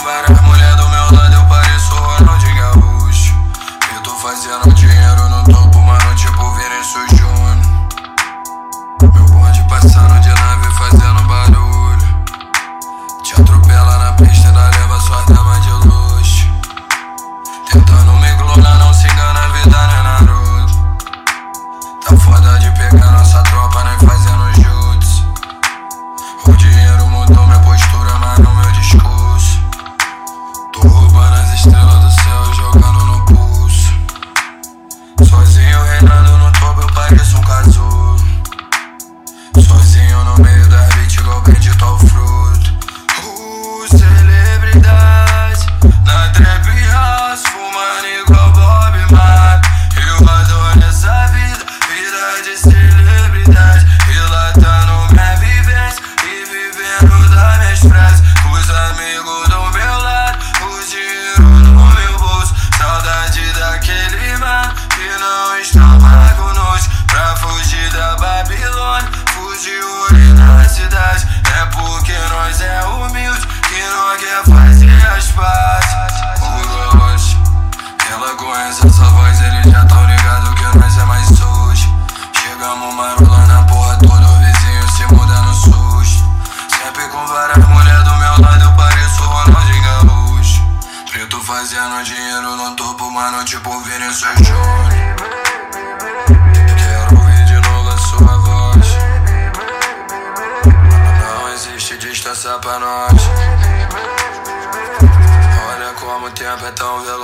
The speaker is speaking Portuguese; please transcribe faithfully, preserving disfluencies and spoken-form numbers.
várias mulheres do meu lado, eu pareço Ronaldinho Gaúcho. Eu tô fazendo dinheiro no topo, mano, tipo Vinícius Júnior. Meu bonde passando de nave fazendo barulho. Te atropela na pista, ainda leva suas damas de luxo. Tentando me clonar, não se engana, a vida não é Naruto. Tá foda de pegar nossa tropa, nem fazendo jutsu. O dinheiro mudou minha postura, mas não meu discurso. Tô roubando as estrelas do céu, jogando no pulso. Sozinho reinando no topo, eu pareço um casulo. Sozinho no meio das beats, igual bendito ao fruto. Uh, celebridade na trap house, fumando igual Bob Marley. Eu adoro essa vida, vida de celebridade, relatando minha vivência e vivendo das minhas frases. Os amigos do meu lado, o dinheiro no meu bolso. Saudade daquele mano que não está mais conosco. Pra fugir da Babilônia, fugiu ali na cidade. É porque nós é humilde que não quer fazer as pazes. O Rocha, ela conhece essa voz, eles já tão ligado que nós é mais sujo. Chegamos marolando a porra toda, o vizinho se muda no susto. Sempre com várias mulheres do meu lado, eu pareço Ronaldinho Gaúcho. Preto fazendo dinheiro no topo, mano, tipo Vinícius Júnior. Quero ouvir de novo a sua voz. Não existe distância pra nós. Olha como o tempo é tão veloz.